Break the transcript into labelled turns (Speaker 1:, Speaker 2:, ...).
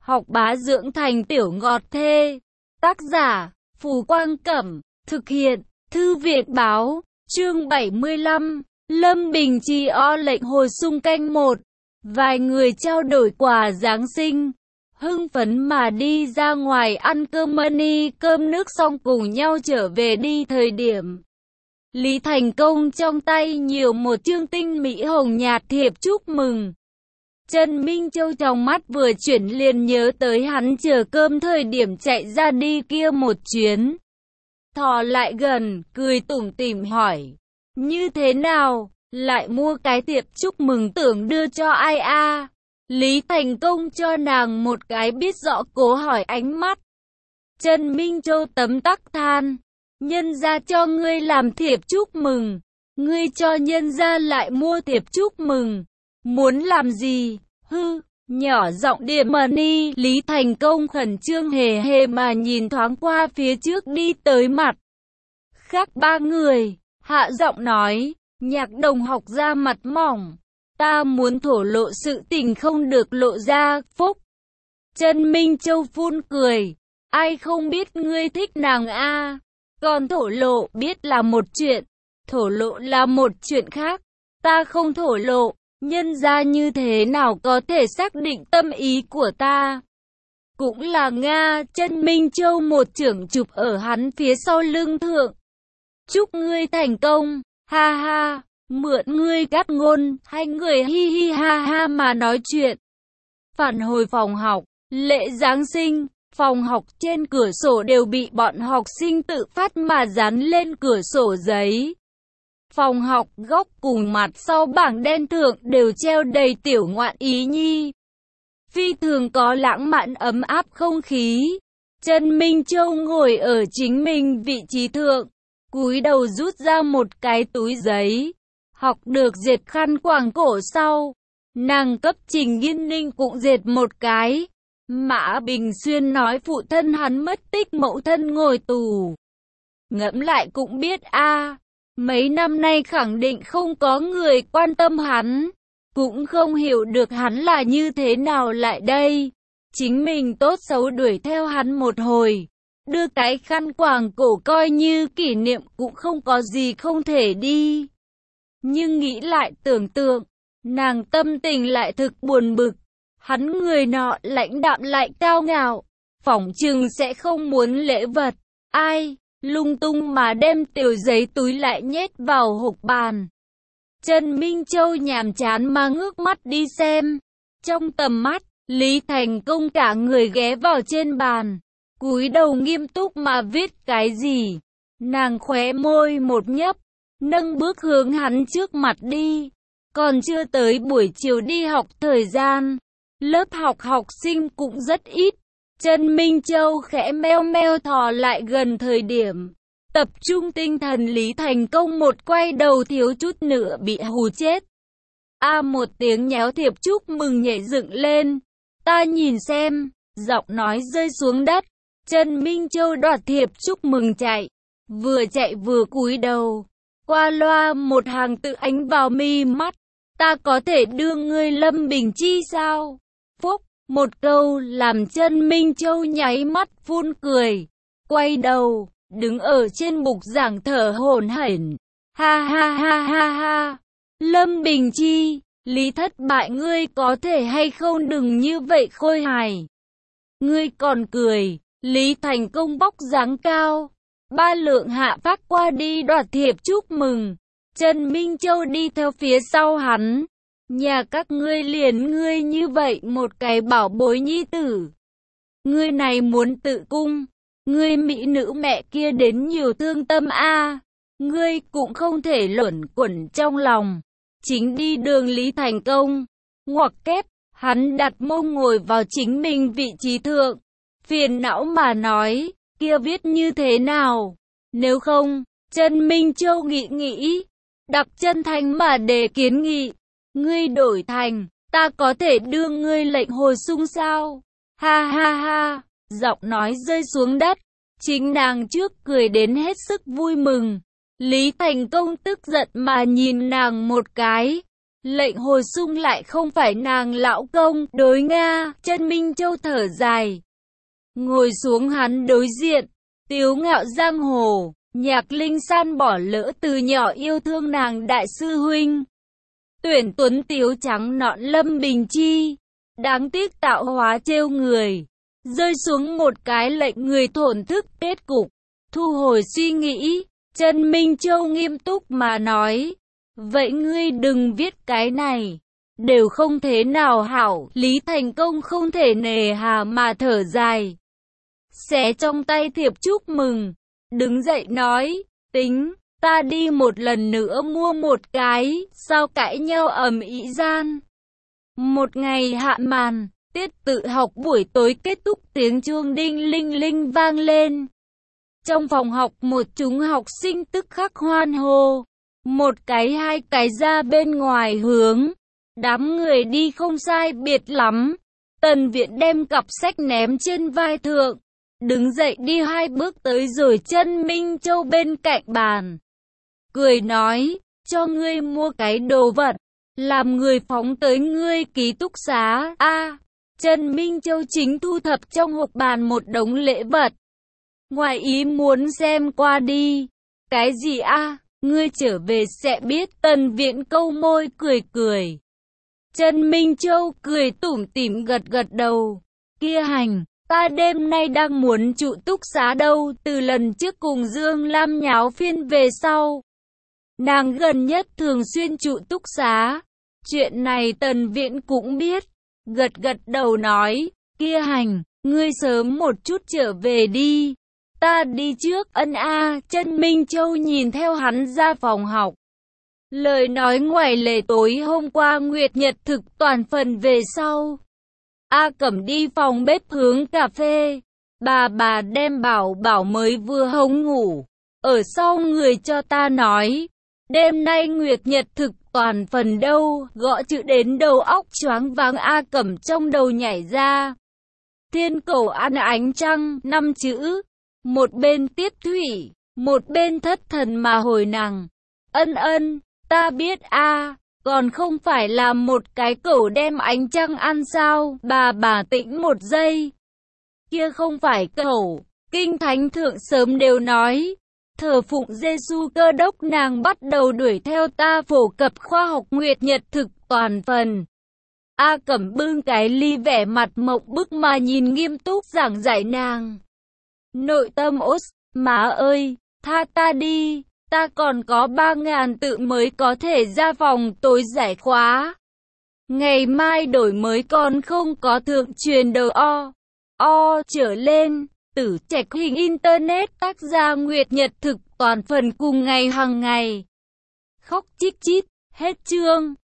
Speaker 1: học bá dưỡng thành tiểu ngọt thê. Tác giả, Phù Quang Cẩm, thực hiện, Thư viện Báo, chương 75, Lâm Bình Chi o lệnh hồi xung canh 1. Vài người trao đổi quà Giáng sinh, hưng phấn mà đi ra ngoài ăn cơm money, cơm nước xong cùng nhau trở về đi thời điểm. Lý Thành Công trong tay nhiều một chương tinh mỹ hồng nhạt thiệp chúc mừng. Trần Minh Châu trong mắt vừa chuyển liền nhớ tới hắn chờ cơm thời điểm chạy ra đi kia một chuyến. Thò lại gần, cười tủm tỉm hỏi, như thế nào, lại mua cái thiệp chúc mừng tưởng đưa cho ai a? Lý Thành Công cho nàng một cái biết rõ cố hỏi ánh mắt. Trần Minh Châu tấm tắc than, nhân gia cho ngươi làm thiệp chúc mừng, ngươi cho nhân gia lại mua thiệp chúc mừng, muốn làm gì? Hư, nhỏ giọng điểm money. Lý Thành Công khẩn trương hề hề mà nhìn thoáng qua phía trước đi tới mặt khác ba người, hạ giọng nói, Nhạc Đồng học ra mặt mỏng, ta muốn thổ lộ sự tình không được lộ ra. Phúc. Trần Minh Châu phun cười, ai không biết ngươi thích nàng a, còn thổ lộ biết là một chuyện, thổ lộ là một chuyện khác. Ta không thổ lộ, nhân gia như thế nào có thể xác định tâm ý của ta? Cũng là Nga. Trần Minh Châu một chưởng chụp ở hắn phía sau lưng thượng. Chúc ngươi thành công, ha ha, mượn ngươi cát ngôn. Hai người hi hi ha ha mà nói chuyện. Phản hồi phòng học, lễ Giáng sinh, phòng học trên cửa sổ đều bị bọn học sinh tự phát mà dán lên cửa sổ giấy. Phòng học góc cùng mặt sau bảng đen thượng đều treo đầy tiểu ngoạn ý nhi. Phi thường có lãng mạn ấm áp không khí. Trần Minh Châu ngồi ở chính mình vị trí thượng, cúi đầu rút ra một cái túi giấy. Học được dệt khăn quàng cổ sau, nàng cấp Trình Nghiên Ninh cũng dệt một cái. Mã Bình Xuyên nói phụ thân hắn mất tích, mẫu thân ngồi tù. Ngẫm lại cũng biết a, mấy năm nay khẳng định không có người quan tâm hắn, cũng không hiểu được hắn là như thế nào lại đây. Chính mình tốt xấu đuổi theo hắn một hồi, đưa cái khăn quàng cổ coi như kỷ niệm cũng không có gì không thể đi. Nhưng nghĩ lại tưởng tượng, nàng tâm tình lại thực buồn bực. Hắn người nọ lãnh đạm lại cao ngạo, phỏng chừng sẽ không muốn lễ vật. Ai, lung tung mà đem tiểu giấy túi lại nhét vào hộc bàn. Trần Minh Châu nhàm chán mà ngước mắt đi xem. Trong tầm mắt, Lý Thành Công cả người ghé vào trên bàn, cúi đầu nghiêm túc mà viết cái gì. Nàng khóe môi một nhấp, nâng bước hướng hắn trước mặt đi. Còn chưa tới buổi chiều đi học thời gian, lớp học học sinh cũng rất ít. Trần Minh Châu khẽ meo meo thò lại gần thời điểm tập trung tinh thần Lý Thành Công một quay đầu thiếu chút nữa bị hù chết. A một tiếng nhéo thiệp chúc mừng nhảy dựng lên. Ta nhìn xem, giọng nói rơi xuống đất. Trần Minh Châu đoạt thiệp chúc mừng chạy vừa cúi đầu. Qua loa một hàng tự ánh vào mi mắt. Ta có thể đưa ngươi Lâm Bình Chi sao? Phúc, một câu làm Trần Minh Châu nháy mắt phun cười. Quay đầu, đứng ở trên bục giảng thở hổn hển. Ha ha ha ha ha. Lâm Bình Chi, Lý thất bại, ngươi có thể hay không đừng như vậy khôi hài. Ngươi còn cười. Lý Thành Công bóc dáng cao, ba lượng hạ phát qua đi đoạt thiệp chúc mừng. Trần Minh Châu đi theo phía sau hắn. Nhà các ngươi liền ngươi như vậy một cái bảo bối nhi tử, ngươi này muốn tự cung, ngươi mỹ nữ mẹ kia đến nhiều thương tâm a, ngươi cũng không thể luẩn quẩn trong lòng. Chính đi đường Lý Thành Công, ngoặc kép, hắn đặt mông ngồi vào chính mình vị trí thượng, phiền não mà nói, kia viết như thế nào? Nếu không, Trần Minh Châu nghĩ, đặc chân thành mà đề kiến nghị. Ngươi đổi thành, ta có thể đưa ngươi lệnh hồi xung sao? Ha ha ha, giọng nói rơi xuống đất. Chính nàng trước cười đến hết sức vui mừng. Lý Thành Công tức giận mà nhìn nàng một cái. Lệnh Hồi Xung lại không phải nàng lão công, đối Nga, Chân Minh Châu thở dài. Ngồi xuống hắn đối diện, tiếu ngạo giang hồ, Nhạc Linh San bỏ lỡ từ nhỏ yêu thương nàng đại sư huynh. Tuyển tuấn tiếu trắng nõn Lâm Bình Chi, đáng tiếc tạo hóa trêu người, rơi xuống một cái lệnh người thổn thức kết cục. Thu hồi suy nghĩ, Chân Minh Châu nghiêm túc mà nói, vậy ngươi đừng viết cái này, đều không thế nào hảo. Lý Thành Công không thể nề hà mà thở dài, xé trong tay thiệp chúc mừng, đứng dậy nói, tính, ta đi một lần nữa mua một cái, sao cãi nhau ầm ĩ gian. Một ngày hạ màn, tiết tự học buổi tối kết thúc, tiếng chuông đinh linh linh vang lên. Trong phòng học một chúng học sinh tức khắc hoan hô, một cái hai cái ra bên ngoài hướng. Đám người đi không sai biệt lắm. Tần Viễn đem cặp sách ném trên vai thượng, đứng dậy đi hai bước tới rồi Chân Minh Châu bên cạnh bàn, cười nói, cho ngươi mua cái đồ vật, làm người phóng tới ngươi ký túc xá. Chân Minh Châu chính thu thập trong hộp bàn một đống lễ vật, ngoài ý muốn xem qua đi. Cái gì ngươi trở về sẽ biết. Tần Viễn câu môi cười cười. Chân Minh Châu cười tủm tỉm gật gật đầu. Kia hành, ta đêm nay đang muốn trụ túc xá đâu. Từ lần trước cùng Dương Lam nháo phiên về sau, nàng gần nhất thường xuyên trụ túc xá. Chuyện này Tần Viễn cũng biết, gật gật đầu nói, kia hành, ngươi sớm một chút trở về đi, ta đi trước. Chân Minh Châu nhìn theo hắn ra phòng học. Lời nói ngoài lề tối hôm qua Nguyệt Nhật thực toàn phần về sau. Cẩm đi phòng bếp hướng cà phê. Bà đem bảo mới vừa hống ngủ. Ở sau người cho ta nói, đêm nay Nguyệt Nhật thực toàn phần đâu, gõ chữ đến đầu óc choáng váng. Cẩm trong đầu nhảy ra. Thiên cầu ăn ánh trăng, 5 chữ. Một bên tiếp thủy, một bên thất thần mà hồi nàng. Ân, ta biết còn không phải là một cái cẩu đem ánh trăng ăn sao. Bà tĩnh một giây. Kia không phải cẩu, kinh thánh thượng sớm đều nói, thờ phụng Giêsu Cơ Đốc. Nàng bắt đầu đuổi theo ta phổ cập khoa học Nguyệt Nhật thực toàn phần. Cẩm bưng cái ly vẻ mặt mộng bức mà nhìn nghiêm túc giảng giải nàng. Nội tâm má ơi, tha ta đi, ta còn có 3.000 tự mới có thể ra phòng tối giải khóa. Ngày mai đổi mới còn không có thượng truyền đầu trở lên, Tử Trạch hình internet tác gia Nguyệt Nhật thực toàn phần cùng ngày hàng ngày. Khóc chít chít, hết chương.